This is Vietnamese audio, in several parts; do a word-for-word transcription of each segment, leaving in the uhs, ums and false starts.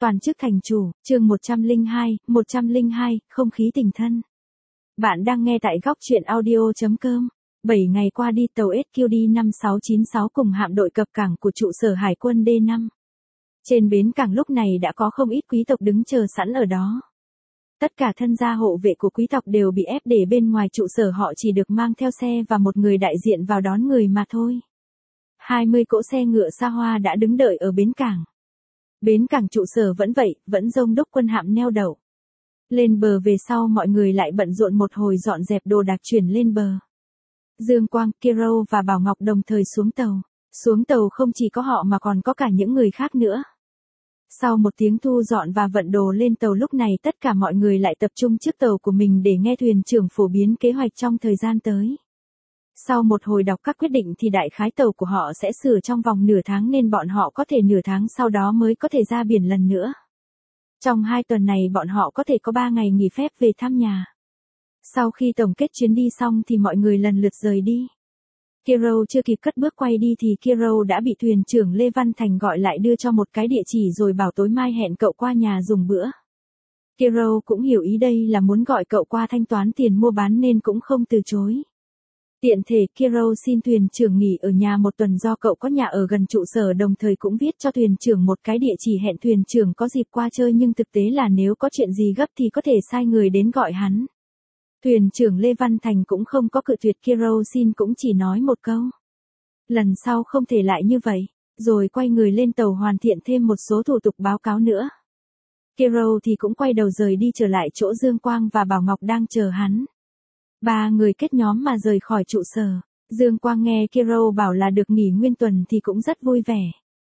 Toàn chức thành chủ, chương một trăm lẻ hai, một trăm lẻ hai, không khí tình thân. Bạn đang nghe tại góc truyện audio chấm com. bảy ngày qua đi tàu ét quy đê năm sáu chín sáu cùng hạm đội cập cảng của trụ sở Hải quân D năm. Trên bến cảng lúc này đã có không ít quý tộc đứng chờ sẵn ở đó. Tất cả thân gia hộ vệ của quý tộc đều bị ép để bên ngoài trụ sở, họ chỉ được mang theo xe và một người đại diện vào đón người mà thôi. hai mươi cỗ xe ngựa xa hoa đã đứng đợi ở bến cảng. Bến cảng trụ sở vẫn vậy, vẫn đông đúc quân hạm neo đậu. Lên bờ về sau mọi người lại bận rộn một hồi dọn dẹp đồ đạc chuyển lên bờ. Dương Quang, Kiro và Bảo Ngọc đồng thời xuống tàu. Xuống tàu không chỉ có họ mà còn có cả những người khác nữa. Sau một tiếng thu dọn và vận đồ lên tàu, lúc này tất cả mọi người lại tập trung trước tàu của mình để nghe thuyền trưởng phổ biến kế hoạch trong thời gian tới. Sau một hồi đọc các quyết định thì đại khái tàu của họ sẽ sửa trong vòng nửa tháng, nên bọn họ có thể nửa tháng sau đó mới có thể ra biển lần nữa. Trong hai tuần này bọn họ có thể có ba ngày nghỉ phép về thăm nhà. Sau khi tổng kết chuyến đi xong thì mọi người lần lượt rời đi. Kiro chưa kịp cất bước quay đi thì Kiro đã bị thuyền trưởng Lê Văn Thành gọi lại, đưa cho một cái địa chỉ rồi bảo tối mai hẹn cậu qua nhà dùng bữa. Kiro cũng hiểu ý đây là muốn gọi cậu qua thanh toán tiền mua bán nên cũng không từ chối. Tiện thể Kiro xin thuyền trưởng nghỉ ở nhà một tuần do cậu có nhà ở gần trụ sở, đồng thời cũng viết cho thuyền trưởng một cái địa chỉ hẹn thuyền trưởng có dịp qua chơi, nhưng thực tế là nếu có chuyện gì gấp thì có thể sai người đến gọi hắn. Thuyền trưởng Lê Văn Thành cũng không có cự tuyệt Kiro xin, cũng chỉ nói một câu: lần sau không thể lại như vậy, rồi quay người lên tàu hoàn thiện thêm một số thủ tục báo cáo nữa. Kiro thì cũng quay đầu rời đi trở lại chỗ Dương Quang và Bảo Ngọc đang chờ hắn. Ba người kết nhóm mà rời khỏi trụ sở. Dương Quang nghe Kiro bảo là được nghỉ nguyên tuần thì cũng rất vui vẻ.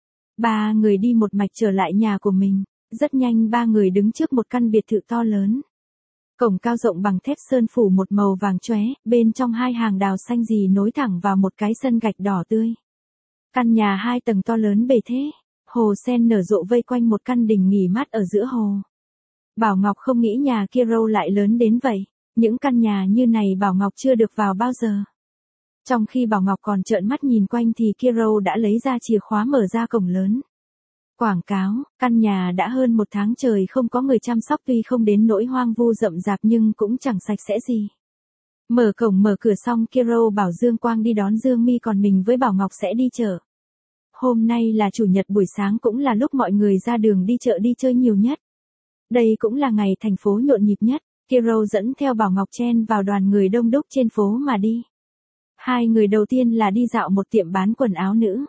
Ba người đi một mạch trở lại nhà của mình. Rất nhanh ba người đứng trước một căn biệt thự to lớn. Cổng cao rộng bằng thép sơn phủ một màu vàng chóe, bên trong hai hàng đào xanh rì nối thẳng vào một cái sân gạch đỏ tươi. Căn nhà hai tầng to lớn bề thế, hồ sen nở rộ vây quanh một căn đình nghỉ mát ở giữa hồ. Bảo Ngọc không nghĩ nhà Kiro lại lớn đến vậy. Những căn nhà như này Bảo Ngọc chưa được vào bao giờ. Trong khi Bảo Ngọc còn trợn mắt nhìn quanh thì Kiro đã lấy ra chìa khóa mở ra cổng lớn. Quảng cáo, căn nhà đã hơn một tháng trời không có người chăm sóc, tuy không đến nỗi hoang vu rậm rạp nhưng cũng chẳng sạch sẽ gì. Mở cổng mở cửa xong Kiro bảo Dương Quang đi đón Dương Mi, còn mình với Bảo Ngọc sẽ đi chợ. Hôm nay là chủ nhật, buổi sáng cũng là lúc mọi người ra đường đi chợ đi chơi nhiều nhất. Đây cũng là ngày thành phố nhộn nhịp nhất. Kiro dẫn theo Bảo Ngọc chen vào đoàn người đông đúc trên phố mà đi. Hai người đầu tiên là đi dạo một tiệm bán quần áo nữ.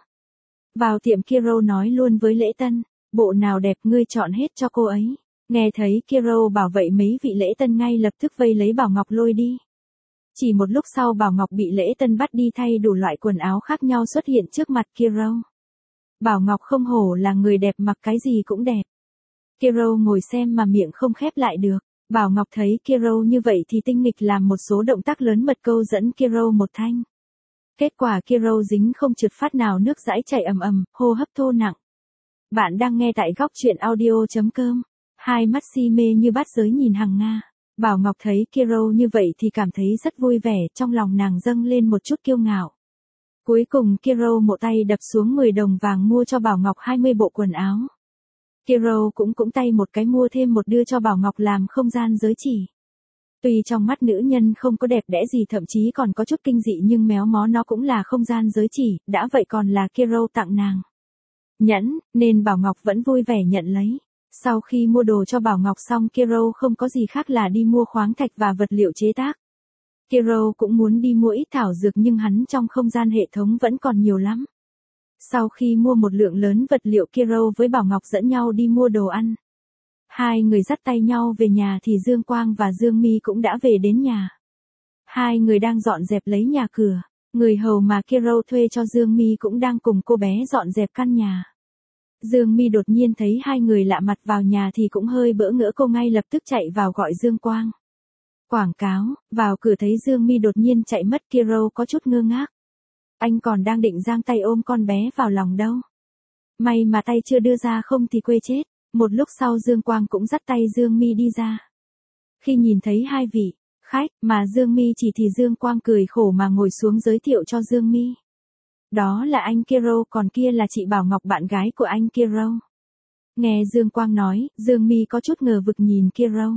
Vào tiệm Kiro nói luôn với lễ tân: bộ nào đẹp ngươi chọn hết cho cô ấy. Nghe thấy Kiro bảo vậy mấy vị lễ tân ngay lập tức vây lấy Bảo Ngọc lôi đi. Chỉ một lúc sau Bảo Ngọc bị lễ tân bắt đi thay đủ loại quần áo khác nhau xuất hiện trước mặt Kiro. Bảo Ngọc không hổ là người đẹp, mặc cái gì cũng đẹp. Kiro ngồi xem mà miệng không khép lại được. Bảo Ngọc thấy Kiro như vậy thì tinh nghịch làm một số động tác lớn mật câu dẫn Kiro một thanh. Kết quả Kiro dính không trượt phát nào, nước dãi chảy ầm ầm, hô hấp thô nặng. Bạn đang nghe tại góc truyện audio chấm com. Hai mắt si mê như bát giới nhìn Hằng Nga. Bảo Ngọc thấy Kiro như vậy thì cảm thấy rất vui vẻ, trong lòng nàng dâng lên một chút kiêu ngạo. Cuối cùng Kiro một tay đập xuống mười đồng vàng mua cho Bảo Ngọc hai mươi bộ quần áo. Kiro cũng cũng tay một cái mua thêm một đưa cho Bảo Ngọc làm không gian giới chỉ. Tuy trong mắt nữ nhân không có đẹp đẽ gì, thậm chí còn có chút kinh dị, nhưng méo mó nó cũng là không gian giới chỉ, đã vậy còn là Kiro tặng nàng nhẫn, nên Bảo Ngọc vẫn vui vẻ nhận lấy. Sau khi mua đồ cho Bảo Ngọc xong Kiro không có gì khác là đi mua khoáng thạch và vật liệu chế tác. Kiro cũng muốn đi mua ít thảo dược nhưng hắn trong không gian hệ thống vẫn còn nhiều lắm. Sau khi mua một lượng lớn vật liệu, Kiro với Bảo Ngọc dẫn nhau đi mua đồ ăn. Hai người dắt tay nhau về nhà thì Dương Quang và Dương Mi cũng đã về đến nhà. Hai người đang dọn dẹp lấy nhà cửa. Người hầu mà Kiro thuê cho Dương Mi cũng đang cùng cô bé dọn dẹp căn nhà. Dương Mi đột nhiên thấy hai người lạ mặt vào nhà thì cũng hơi bỡ ngỡ, cô ngay lập tức chạy vào gọi Dương Quang. Quảng cáo, vào cửa thấy Dương Mi đột nhiên chạy mất, Kiro có chút ngơ ngác. Anh còn đang định giang tay ôm con bé vào lòng đâu. May mà tay chưa đưa ra, không thì quê chết. Một lúc sau Dương Quang cũng dắt tay Dương Mi đi ra. Khi nhìn thấy hai vị khách mà Dương Mi chỉ thì Dương Quang cười khổ mà ngồi xuống giới thiệu cho Dương Mi. Đó là anh Kiro, còn kia là chị Bảo Ngọc, bạn gái của anh Kiro. Nghe Dương Quang nói, Dương Mi có chút ngờ vực nhìn Kiro.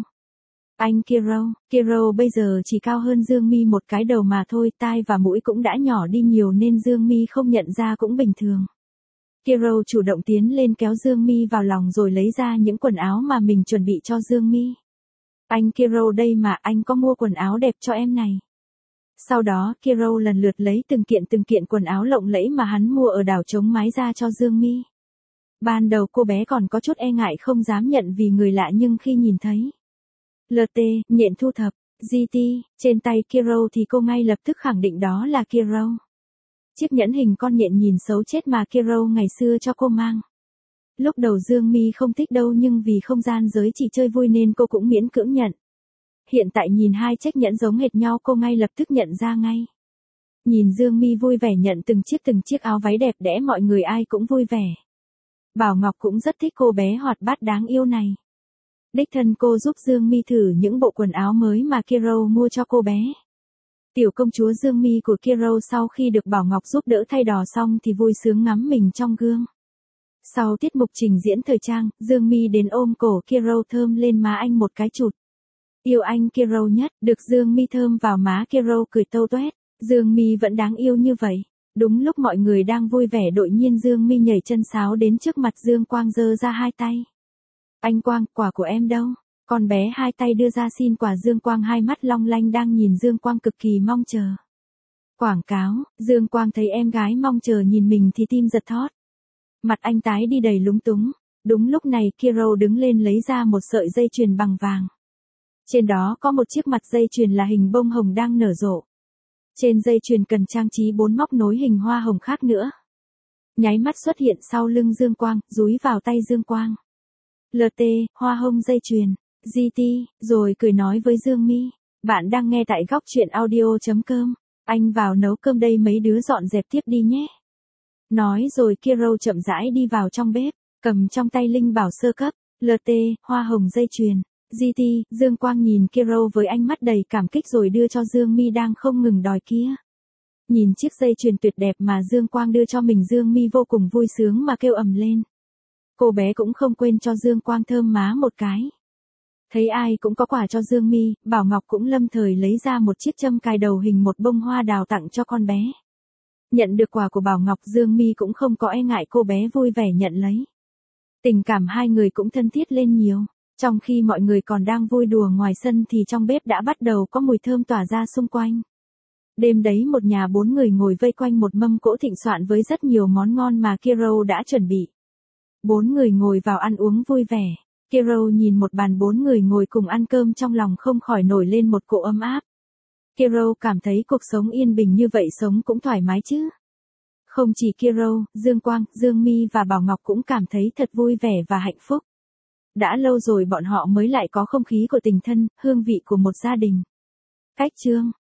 Anh Kiro, Kiro bây giờ chỉ cao hơn Dương Mi một cái đầu mà thôi, tai và mũi cũng đã nhỏ đi nhiều nên Dương Mi không nhận ra cũng bình thường. Kiro chủ động tiến lên kéo Dương Mi vào lòng rồi lấy ra những quần áo mà mình chuẩn bị cho Dương Mi. Anh Kiro đây mà, anh có mua quần áo đẹp cho em này. Sau đó Kiro lần lượt lấy từng kiện từng kiện quần áo lộng lẫy mà hắn mua ở đảo Trống Mái ra cho Dương Mi. Ban đầu cô bé còn có chút e ngại không dám nhận vì người lạ, nhưng khi nhìn thấy lờ tê, nhện thu thập, giê tê, trên tay Kiro thì cô ngay lập tức khẳng định đó là Kiro. Chiếc nhẫn hình con nhện nhìn xấu chết mà Kiro ngày xưa cho cô mang. Lúc đầu Dương Mi không thích đâu, nhưng vì không gian giới chỉ chơi vui nên cô cũng miễn cưỡng nhận. Hiện tại nhìn hai chiếc nhẫn giống hệt nhau cô ngay lập tức nhận ra ngay. Nhìn Dương Mi vui vẻ nhận từng chiếc từng chiếc áo váy đẹp đẽ, mọi người ai cũng vui vẻ. Bảo Ngọc cũng rất thích cô bé hoạt bát đáng yêu này. Đích thân cô giúp Dương Mi thử những bộ quần áo mới mà Kiro mua cho cô bé. Tiểu công chúa Dương Mi của Kiro sau khi được Bảo Ngọc giúp đỡ thay đò xong thì vui sướng ngắm mình trong gương. Sau tiết mục trình diễn thời trang, Dương Mi đến ôm cổ Kiro thơm lên má anh một cái chụt. Yêu anh Kiro nhất, được Dương Mi thơm vào má Kiro cười tâu toét. Dương Mi vẫn đáng yêu như vậy. Đúng lúc mọi người đang vui vẻ đột nhiên Dương Mi nhảy chân sáo đến trước mặt Dương Quang giơ ra hai tay. Anh Quang, quà của em đâu? Con bé hai tay đưa ra xin quà. Dương Quang hai mắt long lanh đang nhìn Dương Quang cực kỳ mong chờ. Quảng cáo, Dương Quang thấy em gái mong chờ nhìn mình thì tim giật thót. Mặt anh tái đi đầy lúng túng. Đúng lúc này Kiro đứng lên lấy ra một sợi dây chuyền bằng vàng. Trên đó có một chiếc mặt dây chuyền là hình bông hồng đang nở rộ. Trên dây chuyền cần trang trí bốn móc nối hình hoa hồng khác nữa. Nháy mắt xuất hiện sau lưng Dương Quang, dúi vào tay Dương Quang. lờ tê, hoa hồng dây chuyền, giê tê, rồi cười nói với Dương Mi. Bạn đang nghe tại góc truyện audio chấm com. Anh vào nấu cơm đây, mấy đứa dọn dẹp tiếp đi nhé. Nói rồi Kiro chậm rãi đi vào trong bếp, cầm trong tay linh bảo sơ cấp, lờ tê, hoa hồng dây chuyền. giê tê, Dương Quang nhìn Kiro với ánh mắt đầy cảm kích rồi đưa cho Dương Mi đang không ngừng đòi kia. Nhìn chiếc dây chuyền tuyệt đẹp mà Dương Quang đưa cho mình, Dương Mi vô cùng vui sướng mà kêu ầm lên. Cô bé cũng không quên cho Dương Quang thơm má một cái. Thấy ai cũng có quà cho Dương Mi, Bảo Ngọc cũng lâm thời lấy ra một chiếc châm cài đầu hình một bông hoa đào tặng cho con bé. Nhận được quà của Bảo Ngọc, Dương Mi cũng không có e ngại, cô bé vui vẻ nhận lấy. Tình cảm hai người cũng thân thiết lên nhiều. Trong khi mọi người còn đang vui đùa ngoài sân thì trong bếp đã bắt đầu có mùi thơm tỏa ra xung quanh. Đêm đấy một nhà bốn người ngồi vây quanh một mâm cỗ thịnh soạn với rất nhiều món ngon mà Kiro đã chuẩn bị. Bốn người ngồi vào ăn uống vui vẻ. Kiro nhìn một bàn bốn người ngồi cùng ăn cơm, trong lòng không khỏi nổi lên một cỗ ấm áp. Kiro cảm thấy cuộc sống yên bình như vậy sống cũng thoải mái chứ. Không chỉ Kiro, Dương Quang, Dương Mi và Bảo Ngọc cũng cảm thấy thật vui vẻ và hạnh phúc. Đã lâu rồi bọn họ mới lại có không khí của tình thân, hương vị của một gia đình. Cách chương